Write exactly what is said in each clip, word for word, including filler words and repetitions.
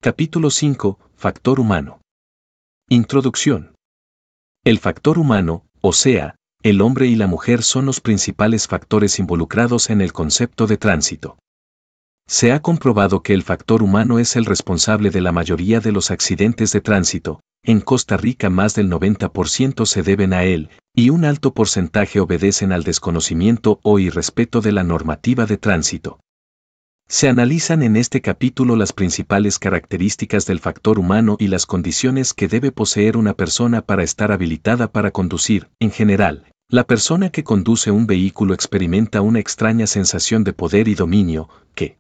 Capítulo cinco. Factor humano. Introducción. El factor humano, o sea, el hombre y la mujer son los principales factores involucrados en el concepto de tránsito. Se ha comprobado que el factor humano es el responsable de la mayoría de los accidentes de tránsito. En Costa Rica más del noventa por ciento se deben a él, y un alto porcentaje obedecen al desconocimiento o irrespeto de la normativa de tránsito. Se analizan en este capítulo las principales características del factor humano y las condiciones que debe poseer una persona para estar habilitada para conducir. En general, la persona que conduce un vehículo experimenta una extraña sensación de poder y dominio, que,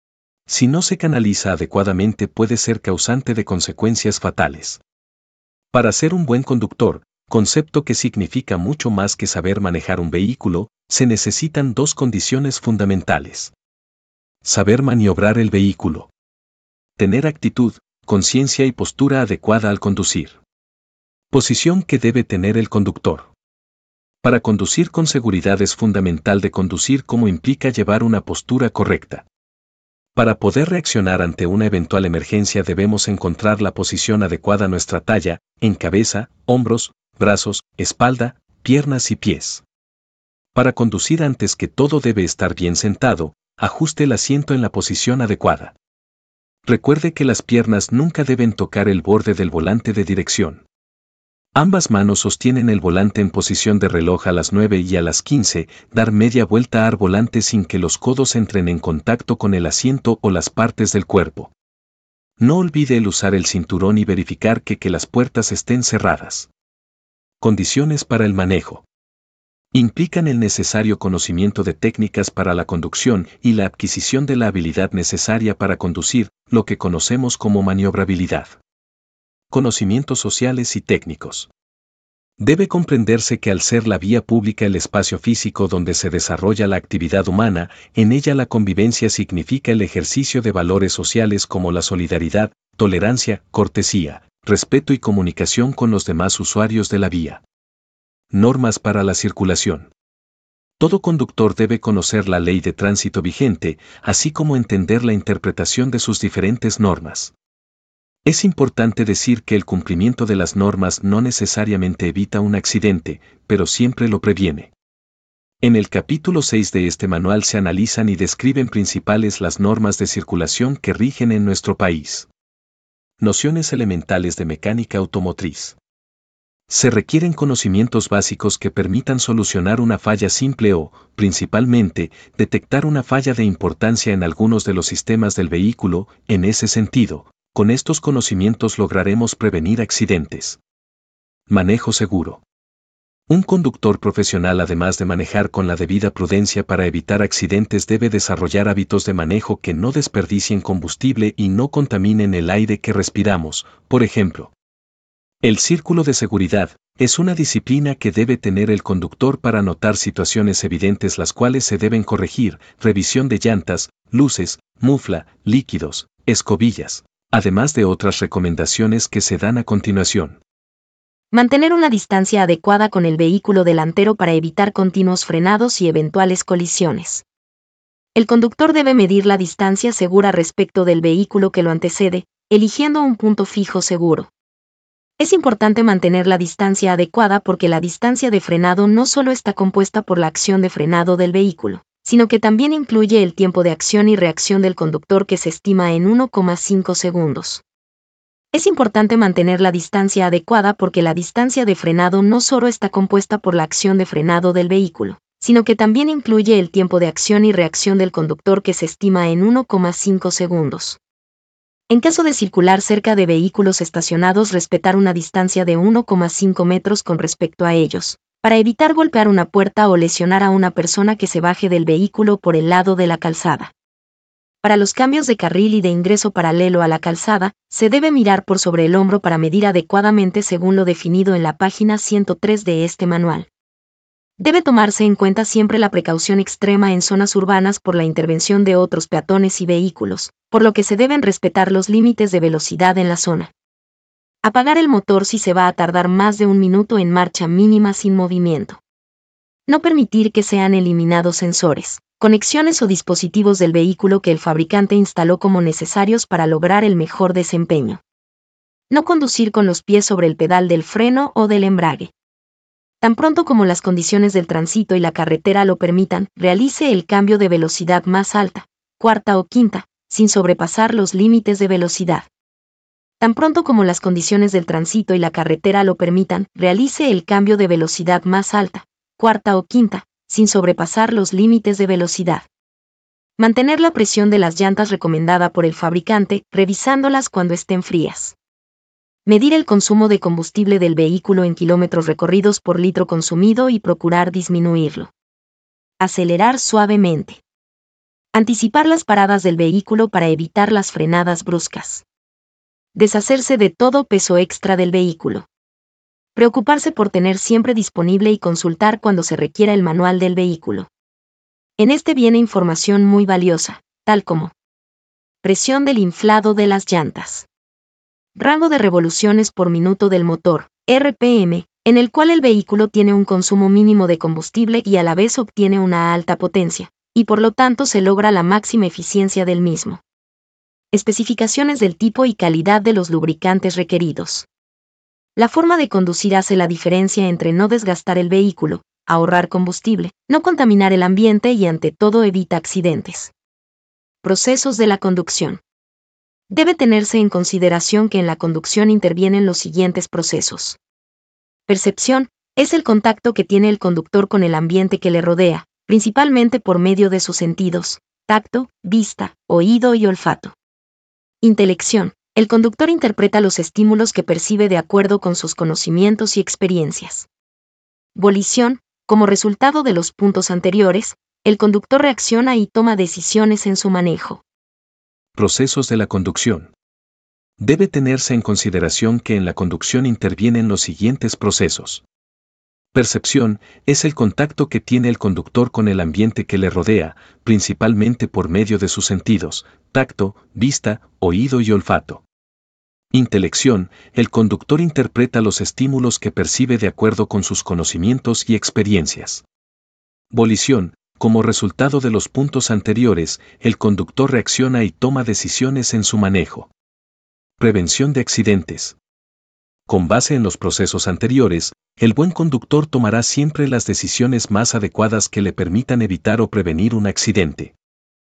si no se canaliza adecuadamente, puede ser causante de consecuencias fatales. Para ser un buen conductor, concepto que significa mucho más que saber manejar un vehículo, se necesitan dos condiciones fundamentales. Saber maniobrar el vehículo. Tener actitud, conciencia y postura adecuada al conducir. Posición que debe tener el conductor. Para conducir con seguridad es fundamental de conducir como implica llevar una postura correcta. Para poder reaccionar ante una eventual emergencia debemos encontrar la posición adecuada a nuestra talla, en cabeza, hombros, brazos, espalda, piernas y pies. Para conducir antes que todo debe estar bien sentado, ajuste el asiento en la posición adecuada. Recuerde que las piernas nunca deben tocar el borde del volante de dirección. Ambas manos sostienen el volante en posición de reloj a las nueve y a las quince, dar media vuelta al volante sin que los codos entren en contacto con el asiento o las partes del cuerpo. No olvide el usar el cinturón y verificar que, que las puertas estén cerradas. Condiciones para el manejo. Implican el necesario conocimiento de técnicas para la conducción y la adquisición de la habilidad necesaria para conducir, lo que conocemos como maniobrabilidad. Conocimientos sociales y técnicos. Debe comprenderse que al ser la vía pública el espacio físico donde se desarrolla la actividad humana, en ella la convivencia significa el ejercicio de valores sociales como la solidaridad, tolerancia, cortesía, respeto y comunicación con los demás usuarios de la vía. Normas para la circulación. Todo conductor debe conocer la ley de tránsito vigente, así como entender la interpretación de sus diferentes normas. Es importante decir que el cumplimiento de las normas no necesariamente evita un accidente, pero siempre lo previene. En el capítulo seis de este manual se analizan y describen principales las normas de circulación que rigen en nuestro país. Nociones elementales de mecánica automotriz. Se requieren conocimientos básicos que permitan solucionar una falla simple o, principalmente, detectar una falla de importancia en algunos de los sistemas del vehículo. En ese sentido, con estos conocimientos lograremos prevenir accidentes. Manejo seguro. Un conductor profesional, además de manejar con la debida prudencia para evitar accidentes, debe desarrollar hábitos de manejo que no desperdicien combustible y no contaminen el aire que respiramos. Por ejemplo, el círculo de seguridad es una disciplina que debe tener el conductor para notar situaciones evidentes las cuales se deben corregir: revisión de llantas, luces, mufla, líquidos, escobillas, además de otras recomendaciones que se dan a continuación. Mantener una distancia adecuada con el vehículo delantero para evitar continuos frenados y eventuales colisiones. El conductor debe medir la distancia segura respecto del vehículo que lo antecede, eligiendo un punto fijo seguro. Es importante mantener la distancia adecuada porque la distancia de frenado no solo está compuesta por la acción de frenado del vehículo, sino que también incluye el tiempo de acción y reacción del conductor, que se estima en uno coma cinco segundos. Es importante mantener la distancia adecuada porque la distancia de frenado no solo está compuesta por la acción de frenado del vehículo, sino que también incluye el tiempo de acción y reacción del conductor, que se estima en uno coma cinco segundos. En caso de circular cerca de vehículos estacionados, respetar una distancia de uno coma cinco metros con respecto a ellos, para evitar golpear una puerta o lesionar a una persona que se baje del vehículo por el lado de la calzada. Para los cambios de carril y de ingreso paralelo a la calzada, se debe mirar por sobre el hombro para medir adecuadamente según lo definido en la página ciento tres de este manual. Debe tomarse en cuenta siempre la precaución extrema en zonas urbanas por la intervención de otros peatones y vehículos, por lo que se deben respetar los límites de velocidad en la zona. Apagar el motor si se va a tardar más de un minuto en marcha mínima sin movimiento. No permitir que sean eliminados sensores, conexiones o dispositivos del vehículo que el fabricante instaló como necesarios para lograr el mejor desempeño. No conducir con los pies sobre el pedal del freno o del embrague. Tan pronto como las condiciones del tránsito y la carretera lo permitan, realice el cambio de velocidad más alta, cuarta o quinta, sin sobrepasar los límites de velocidad. Tan pronto como las condiciones del tránsito y la carretera lo permitan, realice el cambio de velocidad más alta, cuarta o quinta, sin sobrepasar los límites de velocidad. Mantener la presión de las llantas recomendada por el fabricante, revisándolas cuando estén frías. Medir el consumo de combustible del vehículo en kilómetros recorridos por litro consumido y procurar disminuirlo. Acelerar suavemente. Anticipar las paradas del vehículo para evitar las frenadas bruscas. Deshacerse de todo peso extra del vehículo. Preocuparse por tener siempre disponible y consultar cuando se requiera el manual del vehículo. En este viene información muy valiosa, tal como presión del inflado de las llantas. Rango de revoluciones por minuto del motor, R P M, en el cual el vehículo tiene un consumo mínimo de combustible y a la vez obtiene una alta potencia, y por lo tanto se logra la máxima eficiencia del mismo. Especificaciones del tipo y calidad de los lubricantes requeridos. La forma de conducir hace la diferencia entre no desgastar el vehículo, ahorrar combustible, no contaminar el ambiente y ante todo evita accidentes. Procesos de la conducción. Debe tenerse en consideración que en la conducción intervienen los siguientes procesos. Percepción es el contacto que tiene el conductor con el ambiente que le rodea, principalmente por medio de sus sentidos, tacto, vista, oído y olfato. Intelección. El conductor interpreta los estímulos que percibe de acuerdo con sus conocimientos y experiencias. Volición. Como resultado de los puntos anteriores, el conductor reacciona y toma decisiones en su manejo. Procesos de la conducción. Debe tenerse en consideración que en la conducción intervienen los siguientes procesos. Percepción es el contacto que tiene el conductor con el ambiente que le rodea, principalmente por medio de sus sentidos, tacto, vista, oído y olfato. Intelección, el conductor interpreta los estímulos que percibe de acuerdo con sus conocimientos y experiencias. Volición, como resultado de los puntos anteriores, el conductor reacciona y toma decisiones en su manejo. Prevención de accidentes. Con base en los procesos anteriores, el buen conductor tomará siempre las decisiones más adecuadas que le permitan evitar o prevenir un accidente.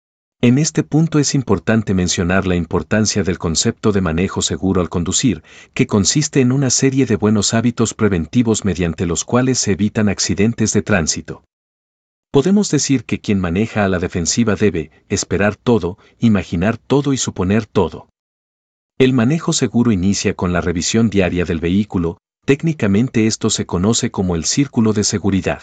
En este punto es importante mencionar la importancia del concepto de manejo seguro al conducir, que consiste en una serie de buenos hábitos preventivos mediante los cuales se evitan accidentes de tránsito. Podemos decir que quien maneja a la defensiva debe esperar todo, imaginar todo y suponer todo. El manejo seguro inicia con la revisión diaria del vehículo, técnicamente esto se conoce como el círculo de seguridad.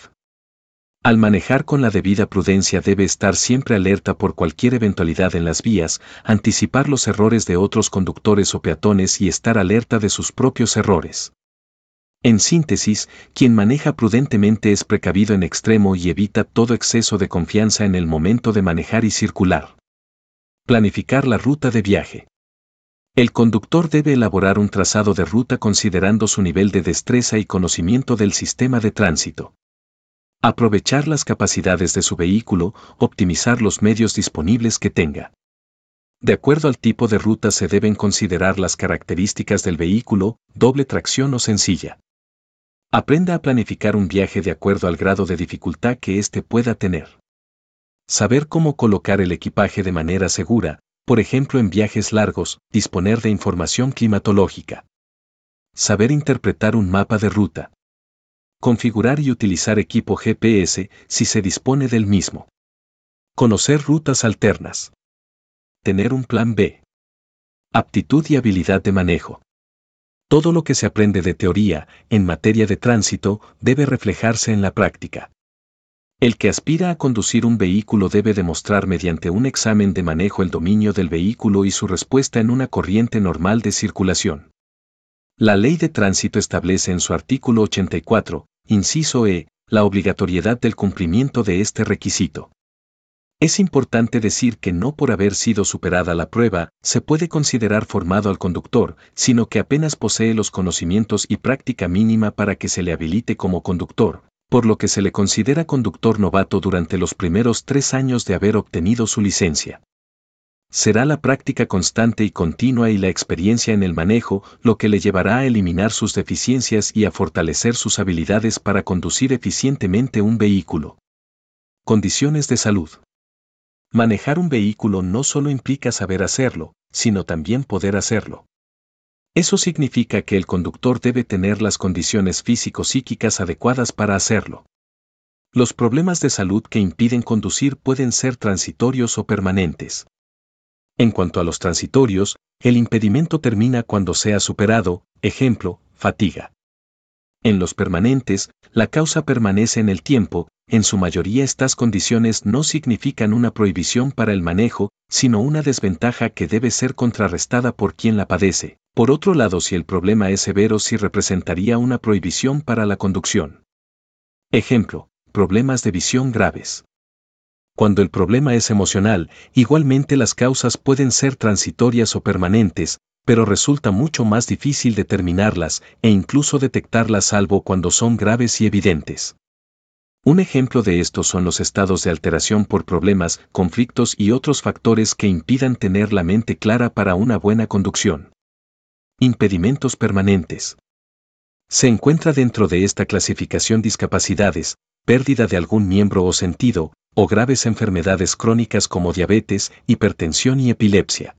Al manejar con la debida prudencia debe estar siempre alerta por cualquier eventualidad en las vías, anticipar los errores de otros conductores o peatones y estar alerta de sus propios errores. En síntesis, quien maneja prudentemente es precavido en extremo y evita todo exceso de confianza en el momento de manejar y circular. Planificar la ruta de viaje. El conductor debe elaborar un trazado de ruta considerando su nivel de destreza y conocimiento del sistema de tránsito. Aprovechar las capacidades de su vehículo, optimizar los medios disponibles que tenga. De acuerdo al tipo de ruta se deben considerar las características del vehículo, doble tracción o sencilla. Aprenda a planificar un viaje de acuerdo al grado de dificultad que éste pueda tener. Saber cómo colocar el equipaje de manera segura, por ejemplo en viajes largos, disponer de información climatológica. Saber interpretar un mapa de ruta. Configurar y utilizar equipo G P S si se dispone del mismo. Conocer rutas alternas. Tener un plan B. Aptitud y habilidad de manejo. Todo lo que se aprende de teoría, en materia de tránsito, debe reflejarse en la práctica. El que aspira a conducir un vehículo debe demostrar mediante un examen de manejo el dominio del vehículo y su respuesta en una corriente normal de circulación. La Ley de Tránsito establece en su artículo ochenta y cuatro, inciso E, la obligatoriedad del cumplimiento de este requisito. Es importante decir que no por haber sido superada la prueba, se puede considerar formado al conductor, sino que apenas posee los conocimientos y práctica mínima para que se le habilite como conductor, por lo que se le considera conductor novato durante los primeros tres años de haber obtenido su licencia. Será la práctica constante y continua y la experiencia en el manejo lo que le llevará a eliminar sus deficiencias y a fortalecer sus habilidades para conducir eficientemente un vehículo. Condiciones de salud. Manejar un vehículo no solo implica saber hacerlo, sino también poder hacerlo. Eso significa que el conductor debe tener las condiciones físico-psíquicas adecuadas para hacerlo. Los problemas de salud que impiden conducir pueden ser transitorios o permanentes. En cuanto a los transitorios, el impedimento termina cuando sea superado, ejemplo, fatiga. En los permanentes, la causa permanece en el tiempo. En su mayoría estas condiciones no significan una prohibición para el manejo, sino una desventaja que debe ser contrarrestada por quien la padece. Por otro lado, si el problema es severo, sí representaría una prohibición para la conducción. Ejemplo, problemas de visión graves. Cuando el problema es emocional, igualmente las causas pueden ser transitorias o permanentes, pero resulta mucho más difícil determinarlas e incluso detectarlas salvo cuando son graves y evidentes. Un ejemplo de esto son los estados de alteración por problemas, conflictos y otros factores que impidan tener la mente clara para una buena conducción. Impedimentos permanentes. Se encuentra dentro de esta clasificación discapacidades, pérdida de algún miembro o sentido, o graves enfermedades crónicas como diabetes, hipertensión y epilepsia.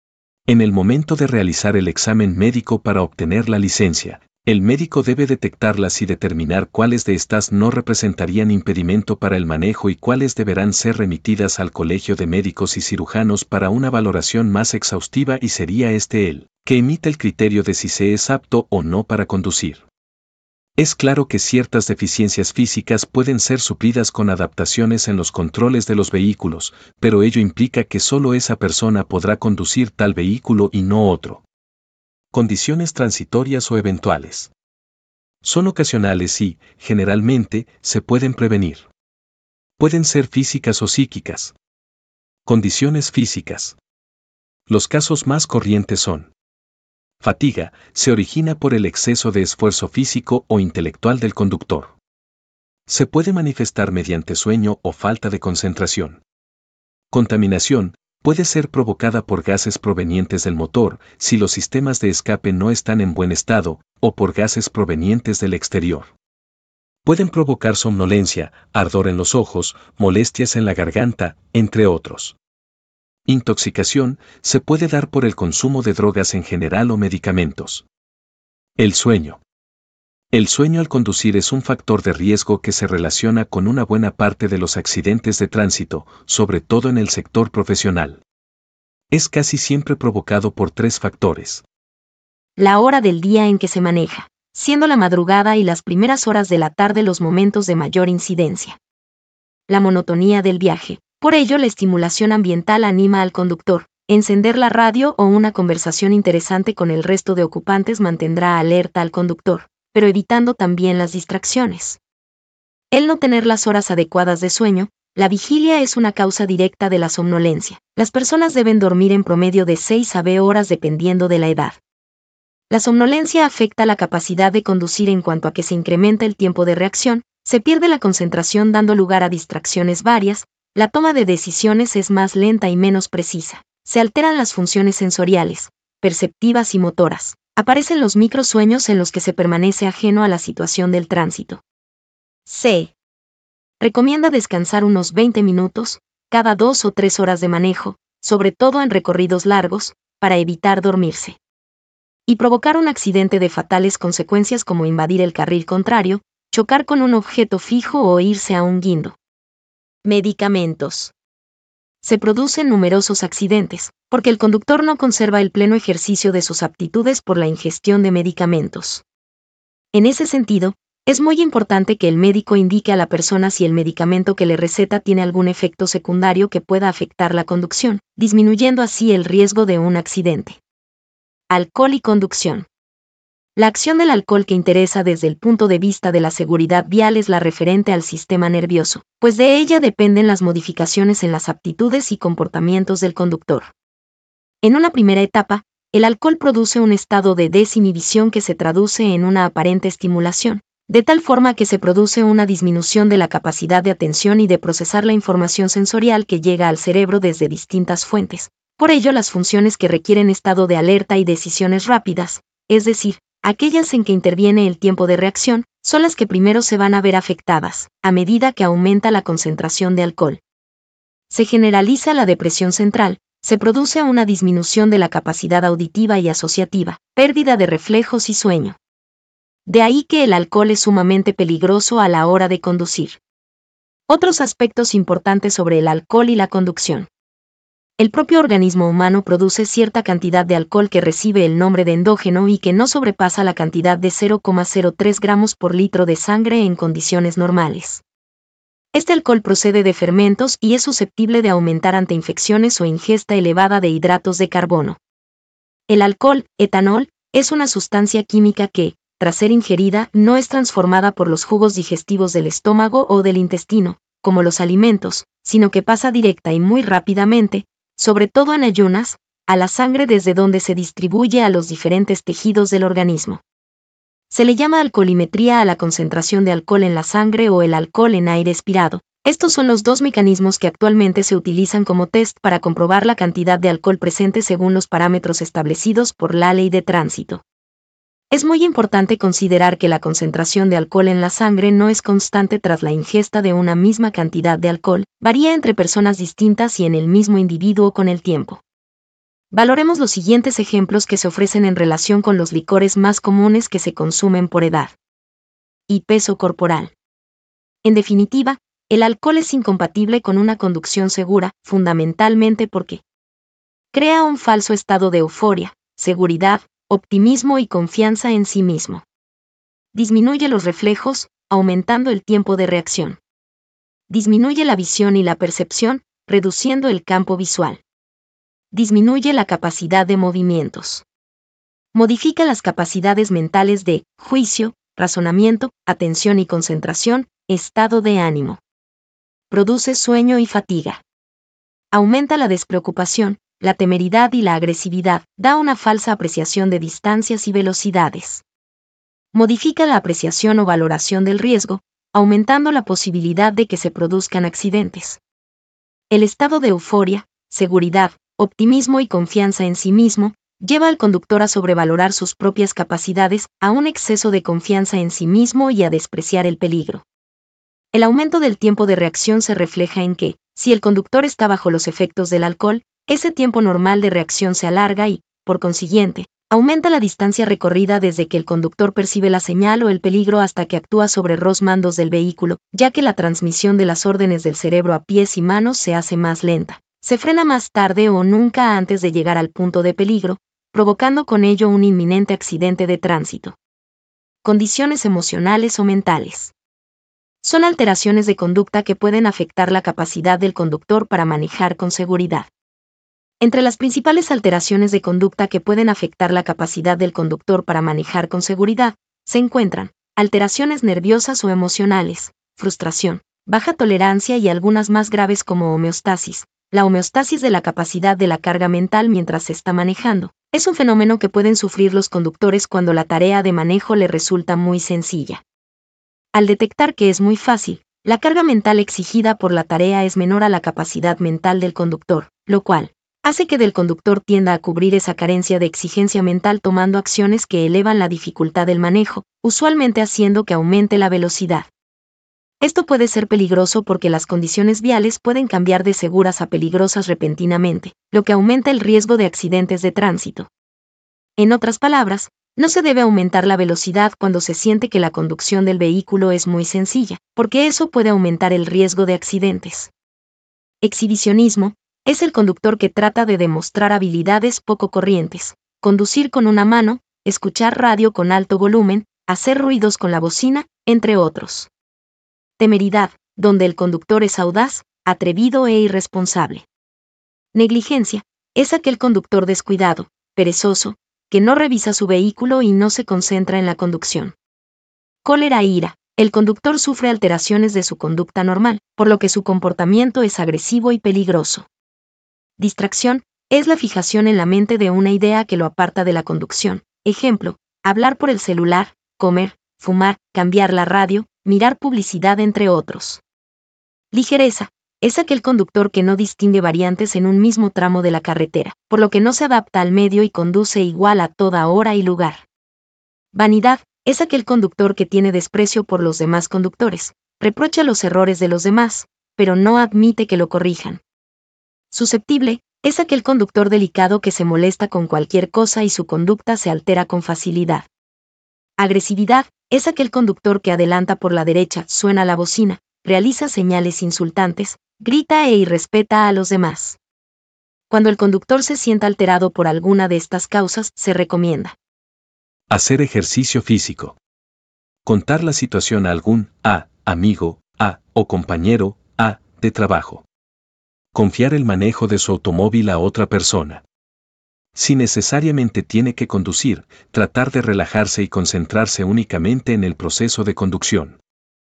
En el momento de realizar el examen médico para obtener la licencia, el médico debe detectarlas y determinar cuáles de estas no representarían impedimento para el manejo y cuáles deberán ser remitidas al Colegio de Médicos y Cirujanos para una valoración más exhaustiva, y sería este el que emite el criterio de si se es apto o no para conducir. Es claro que ciertas deficiencias físicas pueden ser suplidas con adaptaciones en los controles de los vehículos, pero ello implica que solo esa persona podrá conducir tal vehículo y no otro. Condiciones transitorias o eventuales. Son ocasionales y, generalmente, se pueden prevenir. Pueden ser físicas o psíquicas. Condiciones físicas. Los casos más corrientes son: fatiga, se origina por el exceso de esfuerzo físico o intelectual del conductor. Se puede manifestar mediante sueño o falta de concentración. Contaminación, puede ser provocada por gases provenientes del motor, si los sistemas de escape no están en buen estado, o por gases provenientes del exterior. Pueden provocar somnolencia, ardor en los ojos, molestias en la garganta, entre otros. Intoxicación, se puede dar por el consumo de drogas en general o medicamentos. El sueño. El sueño al conducir es un factor de riesgo que se relaciona con una buena parte de los accidentes de tránsito, sobre todo en el sector profesional. Es casi siempre provocado por tres factores. La hora del día en que se maneja, siendo la madrugada y las primeras horas de la tarde los momentos de mayor incidencia. La monotonía del viaje. Por ello, la estimulación ambiental anima al conductor. Encender la radio o una conversación interesante con el resto de ocupantes mantendrá alerta al conductor, pero evitando también las distracciones. El no tener las horas adecuadas de sueño. La vigilia es una causa directa de la somnolencia. Las personas deben dormir en promedio de seis a ocho horas dependiendo de la edad. La somnolencia afecta la capacidad de conducir en cuanto a que se incrementa el tiempo de reacción, se pierde la concentración dando lugar a distracciones varias, la toma de decisiones es más lenta y menos precisa, se alteran las funciones sensoriales, perceptivas y motoras, aparecen los microsueños en los que se permanece ajeno a la situación del tránsito. C. Recomienda descansar unos veinte minutos, cada dos o tres horas de manejo, sobre todo en recorridos largos, para evitar dormirse. Y provocar un accidente de fatales consecuencias como invadir el carril contrario, chocar con un objeto fijo o irse a un guindo. Medicamentos. Se producen numerosos accidentes, porque el conductor no conserva el pleno ejercicio de sus aptitudes por la ingestión de medicamentos. En ese sentido, es muy importante que el médico indique a la persona si el medicamento que le receta tiene algún efecto secundario que pueda afectar la conducción, disminuyendo así el riesgo de un accidente. Alcohol y conducción. La acción del alcohol que interesa desde el punto de vista de la seguridad vial es la referente al sistema nervioso, pues de ella dependen las modificaciones en las aptitudes y comportamientos del conductor. En una primera etapa, el alcohol produce un estado de desinhibición que se traduce en una aparente estimulación, de tal forma que se produce una disminución de la capacidad de atención y de procesar la información sensorial que llega al cerebro desde distintas fuentes. Por ello, las funciones que requieren estado de alerta y decisiones rápidas, es decir, aquellas en que interviene el tiempo de reacción, son las que primero se van a ver afectadas, a medida que aumenta la concentración de alcohol. Se generaliza la depresión central, se produce una disminución de la capacidad auditiva y asociativa, pérdida de reflejos y sueño. De ahí que el alcohol es sumamente peligroso a la hora de conducir. Otros aspectos importantes sobre el alcohol y la conducción. El propio organismo humano produce cierta cantidad de alcohol que recibe el nombre de endógeno y que no sobrepasa la cantidad de cero coma cero tres gramos por litro de sangre en condiciones normales. Este alcohol procede de fermentos y es susceptible de aumentar ante infecciones o ingesta elevada de hidratos de carbono. El alcohol, etanol, es una sustancia química que, tras ser ingerida, no es transformada por los jugos digestivos del estómago o del intestino, como los alimentos, sino que pasa directa y muy rápidamente, sobre todo en ayunas, a la sangre desde donde se distribuye a los diferentes tejidos del organismo. Se le llama alcoholimetría a la concentración de alcohol en la sangre o el alcohol en aire expirado. Estos son los dos mecanismos que actualmente se utilizan como test para comprobar la cantidad de alcohol presente según los parámetros establecidos por la ley de tránsito. Es muy importante considerar que la concentración de alcohol en la sangre no es constante tras la ingesta de una misma cantidad de alcohol, varía entre personas distintas y en el mismo individuo con el tiempo. Valoremos los siguientes ejemplos que se ofrecen en relación con los licores más comunes que se consumen por edad y peso corporal. En definitiva, el alcohol es incompatible con una conducción segura, fundamentalmente porque crea un falso estado de euforia, seguridad, optimismo y confianza en sí mismo. Disminuye los reflejos, aumentando el tiempo de reacción. Disminuye la visión y la percepción, reduciendo el campo visual. Disminuye la capacidad de movimientos. Modifica las capacidades mentales de juicio, razonamiento, atención y concentración, estado de ánimo. Produce sueño y fatiga. Aumenta la despreocupación, la temeridad y la agresividad, da una falsa apreciación de distancias y velocidades. Modifica la apreciación o valoración del riesgo, aumentando la posibilidad de que se produzcan accidentes. El estado de euforia, seguridad, optimismo y confianza en sí mismo, lleva al conductor a sobrevalorar sus propias capacidades, a un exceso de confianza en sí mismo y a despreciar el peligro. El aumento del tiempo de reacción se refleja en que, si el conductor está bajo los efectos del alcohol, ese tiempo normal de reacción se alarga y, por consiguiente, aumenta la distancia recorrida desde que el conductor percibe la señal o el peligro hasta que actúa sobre los mandos del vehículo, ya que la transmisión de las órdenes del cerebro a pies y manos se hace más lenta. Se frena más tarde o nunca antes de llegar al punto de peligro, provocando con ello un inminente accidente de tránsito. Condiciones emocionales o mentales. Son alteraciones de conducta que pueden afectar la capacidad del conductor para manejar con seguridad. Entre las principales alteraciones de conducta que pueden afectar la capacidad del conductor para manejar con seguridad, se encuentran alteraciones nerviosas o emocionales, frustración, baja tolerancia y algunas más graves como homeostasis. La homeostasis de la capacidad de la carga mental mientras se está manejando. Es un fenómeno que pueden sufrir los conductores cuando la tarea de manejo les resulta muy sencilla. Al detectar que es muy fácil, la carga mental exigida por la tarea es menor a la capacidad mental del conductor, lo cual hace que del conductor tienda a cubrir esa carencia de exigencia mental tomando acciones que elevan la dificultad del manejo, usualmente haciendo que aumente la velocidad. Esto puede ser peligroso porque las condiciones viales pueden cambiar de seguras a peligrosas repentinamente, lo que aumenta el riesgo de accidentes de tránsito. En otras palabras, no se debe aumentar la velocidad cuando se siente que la conducción del vehículo es muy sencilla, porque eso puede aumentar el riesgo de accidentes. Exhibicionismo es el conductor que trata de demostrar habilidades poco corrientes, conducir con una mano, escuchar radio con alto volumen, hacer ruidos con la bocina, entre otros. Temeridad, donde el conductor es audaz, atrevido e irresponsable. Negligencia, es aquel conductor descuidado, perezoso, que no revisa su vehículo y no se concentra en la conducción. Cólera e ira, el conductor sufre alteraciones de su conducta normal, por lo que su comportamiento es agresivo y peligroso. Distracción, es la fijación en la mente de una idea que lo aparta de la conducción. Ejemplo, hablar por el celular, comer, fumar, cambiar la radio, mirar publicidad entre otros. Ligereza. Es aquel conductor que no distingue variantes en un mismo tramo de la carretera, por lo que no se adapta al medio y conduce igual a toda hora y lugar. Vanidad. Es aquel conductor que tiene desprecio por los demás conductores, reprocha los errores de los demás, pero no admite que lo corrijan. Susceptible. Es aquel conductor delicado que se molesta con cualquier cosa y su conducta se altera con facilidad. Agresividad. Es aquel conductor que adelanta por la derecha, suena la bocina, realiza señales insultantes, grita e irrespeta a los demás. Cuando el conductor se sienta alterado por alguna de estas causas, se recomienda hacer ejercicio físico. Contar la situación a algún A, amigo, A, o compañero, A, de trabajo. Confiar el manejo de su automóvil a otra persona. Si necesariamente tiene que conducir, tratar de relajarse y concentrarse únicamente en el proceso de conducción.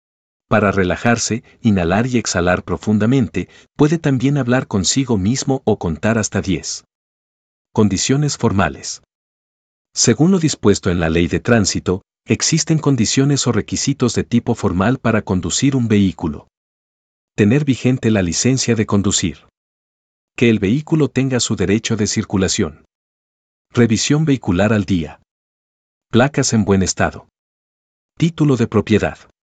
Para relajarse, inhalar y exhalar profundamente, puede también hablar consigo mismo o contar hasta diez. Condiciones formales. Según lo dispuesto en la Ley de Tránsito, existen condiciones o requisitos de tipo formal para conducir un vehículo. Tener vigente la licencia de conducir. Que el vehículo tenga su derecho de circulación. Revisión vehicular al día. Placas en buen estado. Título de propiedad.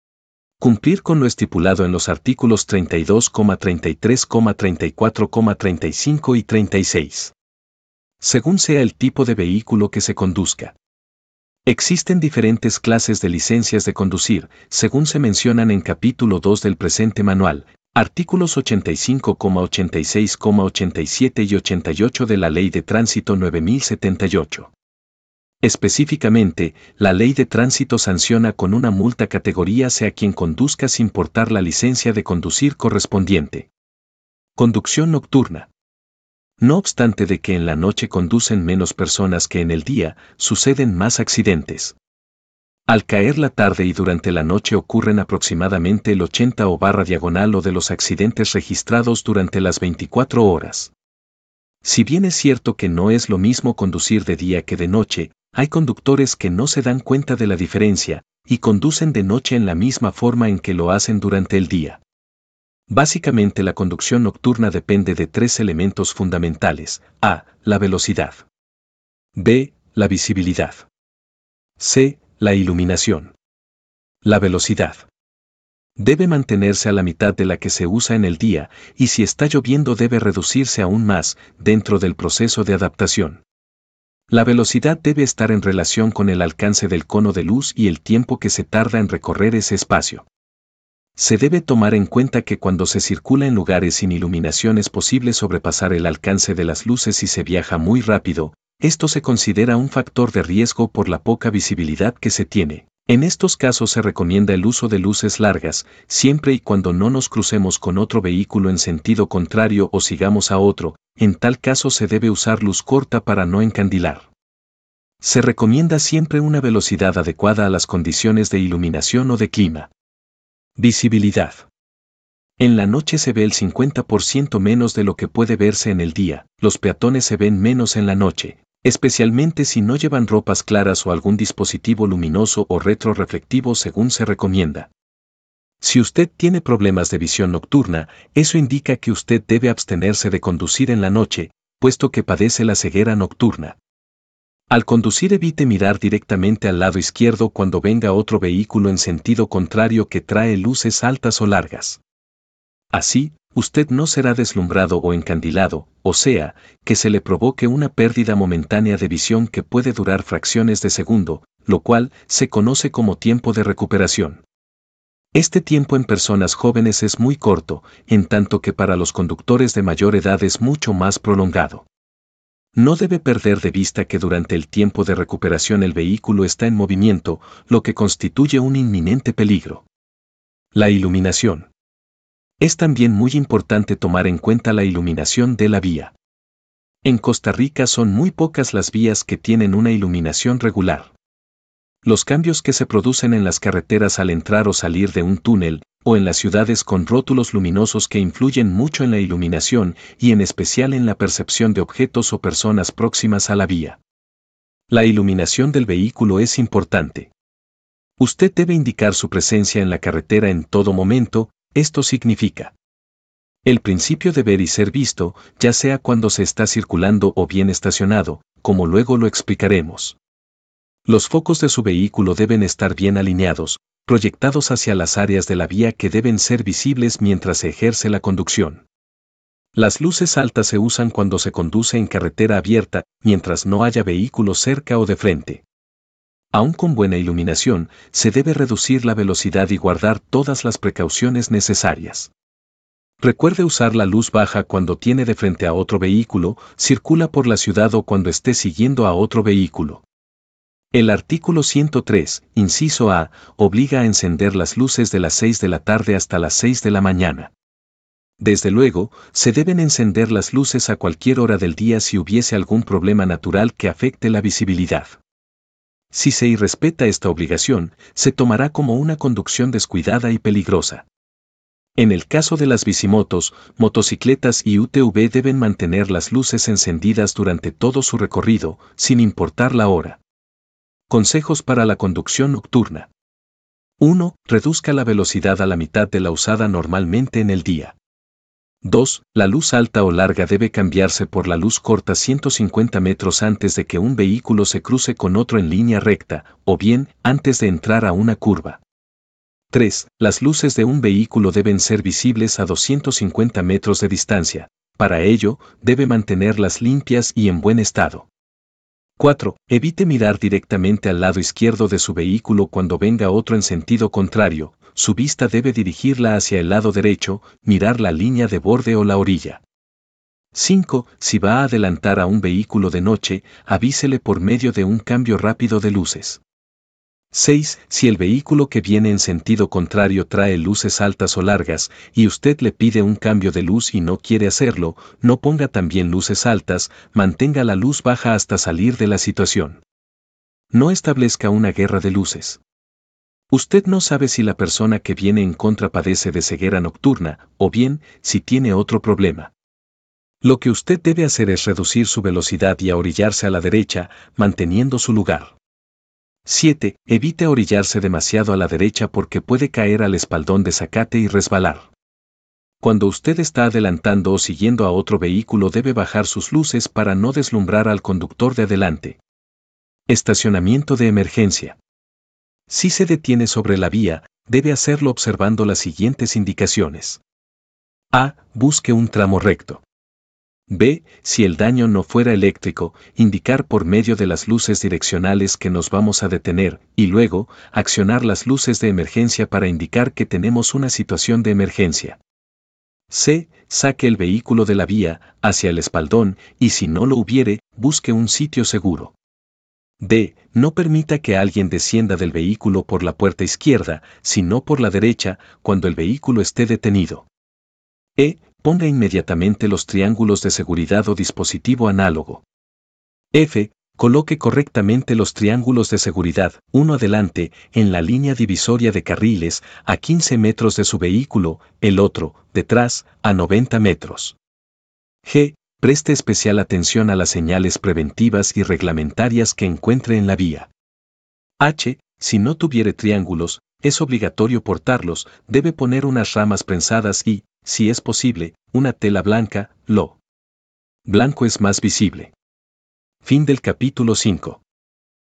Cumplir con lo estipulado en los artículos treinta y dos, treinta y tres, treinta y cuatro, treinta y cinco y treinta y seis. Según sea el tipo de vehículo que se conduzca. Existen diferentes clases de licencias de conducir, según se mencionan en capítulo dos del presente manual, artículos ochenta y cinco, ochenta y seis, ochenta y siete y ochenta y ocho de la Ley de Tránsito nueve mil setenta y ocho. Específicamente, la Ley de Tránsito sanciona con una multa categoría C a quien conduzca sin portar la licencia de conducir correspondiente. Conducción nocturna. No obstante de que en la noche conducen menos personas que en el día, suceden más accidentes. Al caer la tarde y durante la noche ocurren aproximadamente el ochenta o barra diagonal o de los accidentes registrados durante las veinticuatro horas. Si bien es cierto que no es lo mismo conducir de día que de noche, hay conductores que no se dan cuenta de la diferencia, y conducen de noche en la misma forma en que lo hacen durante el día. Básicamente la conducción nocturna depende de tres elementos fundamentales: A. La velocidad. B. La visibilidad. C. La iluminación. La velocidad debe mantenerse a la mitad de la que se usa en el día, y si está lloviendo debe reducirse aún más, dentro del proceso de adaptación. La velocidad debe estar en relación con el alcance del cono de luz y el tiempo que se tarda en recorrer ese espacio. Se debe tomar en cuenta que cuando se circula en lugares sin iluminación es posible sobrepasar el alcance de las luces y se viaja muy rápido. Esto se considera un factor de riesgo por la poca visibilidad que se tiene. En estos casos se recomienda el uso de luces largas, siempre y cuando no nos crucemos con otro vehículo en sentido contrario o sigamos a otro. En tal caso se debe usar luz corta para no encandilar. Se recomienda siempre una velocidad adecuada a las condiciones de iluminación o de clima. Visibilidad. En la noche se ve el cincuenta por ciento menos de lo que puede verse en el día. Los peatones se ven menos en la noche, especialmente si no llevan ropas claras o algún dispositivo luminoso o retroreflectivo según se recomienda. Si usted tiene problemas de visión nocturna, eso indica que usted debe abstenerse de conducir en la noche, puesto que padece la ceguera nocturna. Al conducir evite mirar directamente al lado izquierdo cuando venga otro vehículo en sentido contrario que trae luces altas o largas. Así, usted no será deslumbrado o encandilado, o sea, que se le provoque una pérdida momentánea de visión que puede durar fracciones de segundo, lo cual se conoce como tiempo de recuperación. Este tiempo en personas jóvenes es muy corto, en tanto que para los conductores de mayor edad es mucho más prolongado. No debe perder de vista que durante el tiempo de recuperación el vehículo está en movimiento, lo que constituye un inminente peligro. La iluminación. Es también muy importante tomar en cuenta la iluminación de la vía. En Costa Rica son muy pocas las vías que tienen una iluminación regular. Los cambios que se producen en las carreteras al entrar o salir de un túnel, o en las ciudades con rótulos luminosos que influyen mucho en la iluminación y en especial en la percepción de objetos o personas próximas a la vía. La iluminación del vehículo es importante. Usted debe indicar su presencia en la carretera en todo momento. Esto significa el principio de ver y ser visto, ya sea cuando se está circulando o bien estacionado, como luego lo explicaremos. Los focos de su vehículo deben estar bien alineados, proyectados hacia las áreas de la vía que deben ser visibles mientras se ejerce la conducción. Las luces altas se usan cuando se conduce en carretera abierta, mientras no haya vehículos cerca o de frente. Aún con buena iluminación, se debe reducir la velocidad y guardar todas las precauciones necesarias. Recuerde usar la luz baja cuando tiene de frente a otro vehículo, circula por la ciudad o cuando esté siguiendo a otro vehículo. El artículo ciento tres, inciso A, obliga a encender las luces de las seis de la tarde hasta las seis de la mañana. Desde luego, se deben encender las luces a cualquier hora del día si hubiese algún problema natural que afecte la visibilidad. Si se irrespeta esta obligación, se tomará como una conducción descuidada y peligrosa. En el caso de las bicimotos, motocicletas y U T V deben mantener las luces encendidas durante todo su recorrido, sin importar la hora. Consejos para la conducción nocturna. uno. Reduzca la velocidad a la mitad de la usada normalmente en el día. dos. La luz alta o larga debe cambiarse por la luz corta ciento cincuenta metros antes de que un vehículo se cruce con otro en línea recta, o bien, antes de entrar a una curva. tres. Las luces de un vehículo deben ser visibles a doscientos cincuenta metros de distancia. Para ello, debe mantenerlas limpias y en buen estado. cuatro. Evite mirar directamente al lado izquierdo de su vehículo cuando venga otro en sentido contrario. Su vista debe dirigirla hacia el lado derecho, mirar la línea de borde o la orilla. cinco. Si va a adelantar a un vehículo de noche, avísele por medio de un cambio rápido de luces. seis. Si el vehículo que viene en sentido contrario trae luces altas o largas, y usted le pide un cambio de luz y no quiere hacerlo, no ponga también luces altas, mantenga la luz baja hasta salir de la situación. No establezca una guerra de luces. Usted no sabe si la persona que viene en contra padece de ceguera nocturna, o bien, si tiene otro problema. Lo que usted debe hacer es reducir su velocidad y ahorillarse a la derecha, manteniendo su lugar. siete. Evite orillarse demasiado a la derecha porque puede caer al espaldón de zacate y resbalar. Cuando usted está adelantando o siguiendo a otro vehículo debe bajar sus luces para no deslumbrar al conductor de adelante. Estacionamiento de emergencia. Si se detiene sobre la vía, debe hacerlo observando las siguientes indicaciones. A. Busque un tramo recto. B. Si el daño no fuera eléctrico, indicar por medio de las luces direccionales que nos vamos a detener, y luego, accionar las luces de emergencia para indicar que tenemos una situación de emergencia. C. Saque el vehículo de la vía, hacia el espaldón, y si no lo hubiere, busque un sitio seguro. D. No permita que alguien descienda del vehículo por la puerta izquierda, sino por la derecha, cuando el vehículo esté detenido. E. Ponga inmediatamente los triángulos de seguridad o dispositivo análogo. F. Coloque correctamente los triángulos de seguridad, uno adelante, en la línea divisoria de carriles, a quince metros de su vehículo, el otro, detrás, a noventa metros. G. Preste especial atención a las señales preventivas y reglamentarias que encuentre en la vía. H. Si no tuviere triángulos, es obligatorio portarlos, debe poner unas ramas prensadas y, si es posible, una tela blanca, lo blanco es más visible. Fin del capítulo cinco.